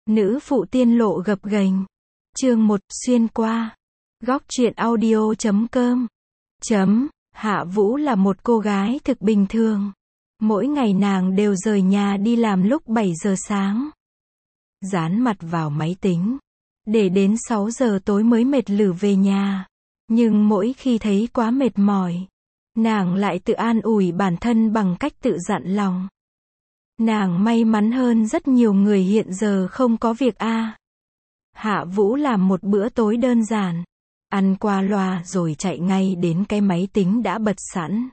Nữ phụ tiên lộ gập ghềnh. Chương 1, xuyên qua. Góc truyện audio.com. Hạ Vũ là một cô gái thực bình thường. Mỗi ngày nàng đều rời nhà đi làm lúc 7 giờ sáng. Dán mặt vào máy tính. Để đến 6 giờ tối mới mệt lử về nhà. Nhưng mỗi khi thấy quá mệt mỏi, nàng lại tự an ủi bản thân bằng cách tự dặn lòng. Nàng may mắn hơn rất nhiều người hiện giờ không có việc a. Hạ Vũ làm một bữa tối đơn giản. Ăn qua loa rồi chạy ngay đến cái máy tính đã bật sẵn.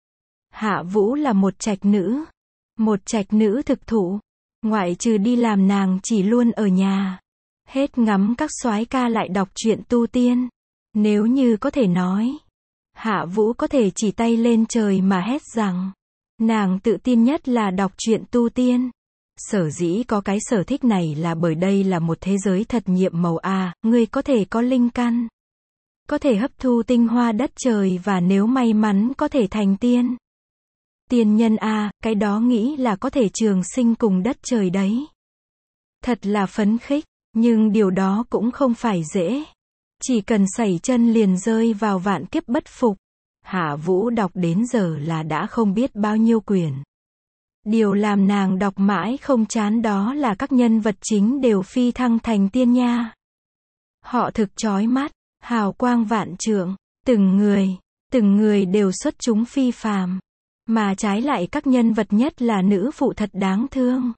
Hạ Vũ là một trạch nữ. Một trạch nữ thực thụ. Ngoại trừ đi làm nàng chỉ luôn ở nhà. Hết ngắm các soái ca lại đọc truyện tu tiên. Nếu như có thể nói, Hạ Vũ có thể chỉ tay lên trời mà hét rằng nàng tự tin nhất là đọc truyện tu tiên. Sở dĩ có cái sở thích này là bởi đây là một thế giới thật nhiệm màu a, người có thể có linh căn, có thể hấp thu tinh hoa đất trời và nếu may mắn có thể thành tiên. Tiên nhân a, cái đó nghĩ là có thể trường sinh cùng đất trời đấy. Thật là phấn khích, nhưng điều đó cũng không phải dễ. Chỉ cần sẩy chân liền rơi vào vạn kiếp bất phục. Hạ Vũ đọc đến giờ là đã không biết bao nhiêu quyển. Điều làm nàng đọc mãi không chán đó là các nhân vật chính đều phi thăng thành tiên nha. Họ thực chói mắt, hào quang vạn trượng, từng người đều xuất chúng phi phàm. Mà trái lại các nhân vật nhất là nữ phụ thật đáng thương.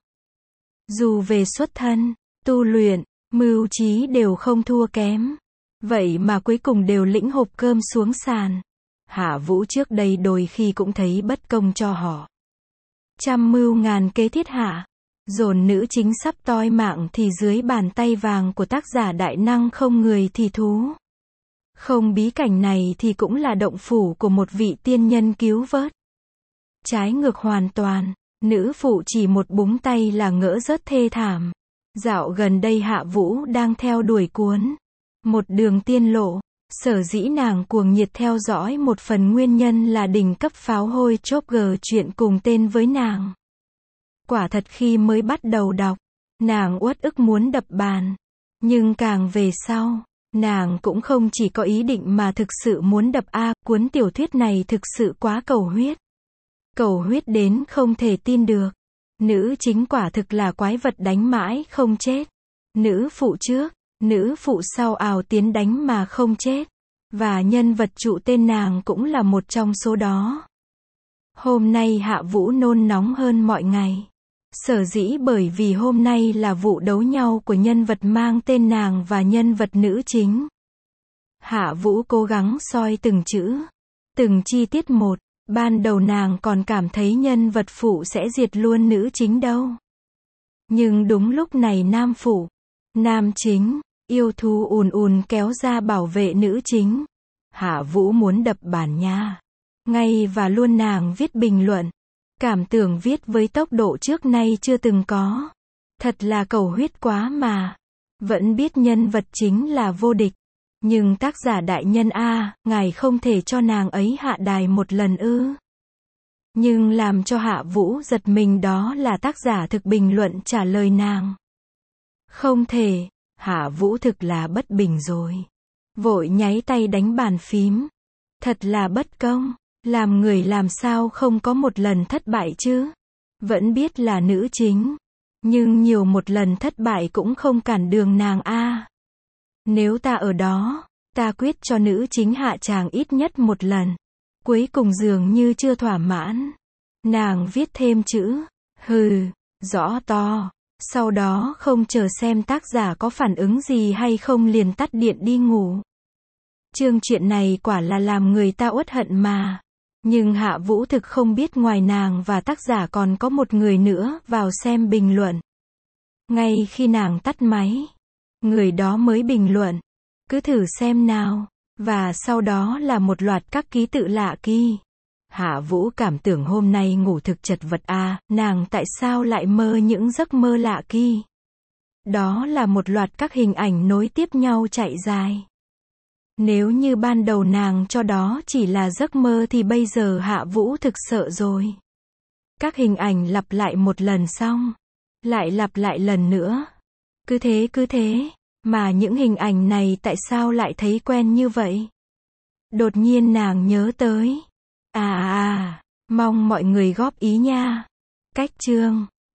Dù về xuất thân, tu luyện, mưu trí đều không thua kém. Vậy mà cuối cùng đều lĩnh hộp cơm xuống sàn. Hạ Vũ trước đây đôi khi cũng thấy bất công cho họ. Trăm mưu ngàn kế thiết hạ. Dồn nữ chính sắp toi mạng thì dưới bàn tay vàng của tác giả đại năng không người thì thú. Không bí cảnh này thì cũng là động phủ của một vị tiên nhân cứu vớt. Trái ngược hoàn toàn, nữ phụ chỉ một búng tay là ngỡ rớt thê thảm. Dạo gần đây Hạ Vũ đang theo đuổi cuốn Một đường tiên lộ. Sở dĩ nàng cuồng nhiệt theo dõi một phần nguyên nhân là đỉnh cấp pháo hôi Chopper chuyện cùng tên với nàng. Quả thật khi mới bắt đầu đọc, nàng uất ức muốn đập bàn. Nhưng càng về sau, nàng cũng không chỉ có ý định mà thực sự muốn đập cuốn tiểu thuyết này thực sự quá cầu huyết. Cầu huyết đến không thể tin được. Nữ chính quả thực là quái vật đánh mãi không chết. Nữ phụ trước, nữ phụ sau ào tiến đánh mà không chết. Và nhân vật trụ tên nàng cũng là một trong số đó. Hôm nay Hạ Vũ nôn nóng hơn mọi ngày. Sở dĩ bởi vì hôm nay là vụ đấu nhau của nhân vật mang tên nàng và nhân vật nữ chính. Hạ Vũ cố gắng soi từng chữ, từng chi tiết một. Ban đầu nàng còn cảm thấy nhân vật phụ sẽ diệt luôn nữ chính đâu. Nhưng đúng lúc này nam phụ, nam chính, yêu thú ùn ùn kéo ra bảo vệ nữ chính. Hạ Vũ muốn đập bàn nha. Ngay và luôn nàng viết bình luận. Cảm tưởng viết với tốc độ trước nay chưa từng có. Thật là cầu huyết quá mà. Vẫn biết nhân vật chính là vô địch. Nhưng tác giả đại nhân ngài không thể cho nàng ấy hạ đài một lần ư? Nhưng làm cho Hạ Vũ giật mình đó là tác giả thực bình luận trả lời nàng. Không thể, Hạ Vũ thực là bất bình rồi. Vội nháy tay đánh bàn phím. Thật là bất công, làm người làm sao không có một lần thất bại chứ? Vẫn biết là nữ chính, nhưng nhiều một lần thất bại cũng không cản đường nàng Nếu ta ở đó, ta quyết cho nữ chính hạ tràng ít nhất một lần. Cuối cùng dường như chưa thỏa mãn. Nàng viết thêm chữ, rõ to. Sau đó không chờ xem tác giả có phản ứng gì hay không liền tắt điện đi ngủ. Chương chuyện này quả là làm người ta uất hận mà. Nhưng Hạ Vũ thực không biết ngoài nàng và tác giả còn có một người nữa vào xem bình luận. Ngay khi nàng tắt máy, người đó mới bình luận. Cứ thử xem nào. Và sau đó là một loạt các ký tự lạ kỳ. Hạ Vũ cảm tưởng hôm nay ngủ thực chật vật nàng tại sao lại mơ những giấc mơ lạ kỳ. Đó là một loạt các hình ảnh nối tiếp nhau chạy dài. Nếu như ban đầu nàng cho đó chỉ là giấc mơ thì bây giờ Hạ Vũ thực sợ rồi. Các hình ảnh lặp lại một lần xong, lại lặp lại lần nữa. Cứ thế, mà những hình ảnh này tại sao lại thấy quen như vậy? Đột nhiên nàng nhớ tới. Mong mọi người góp ý nha. Cách chương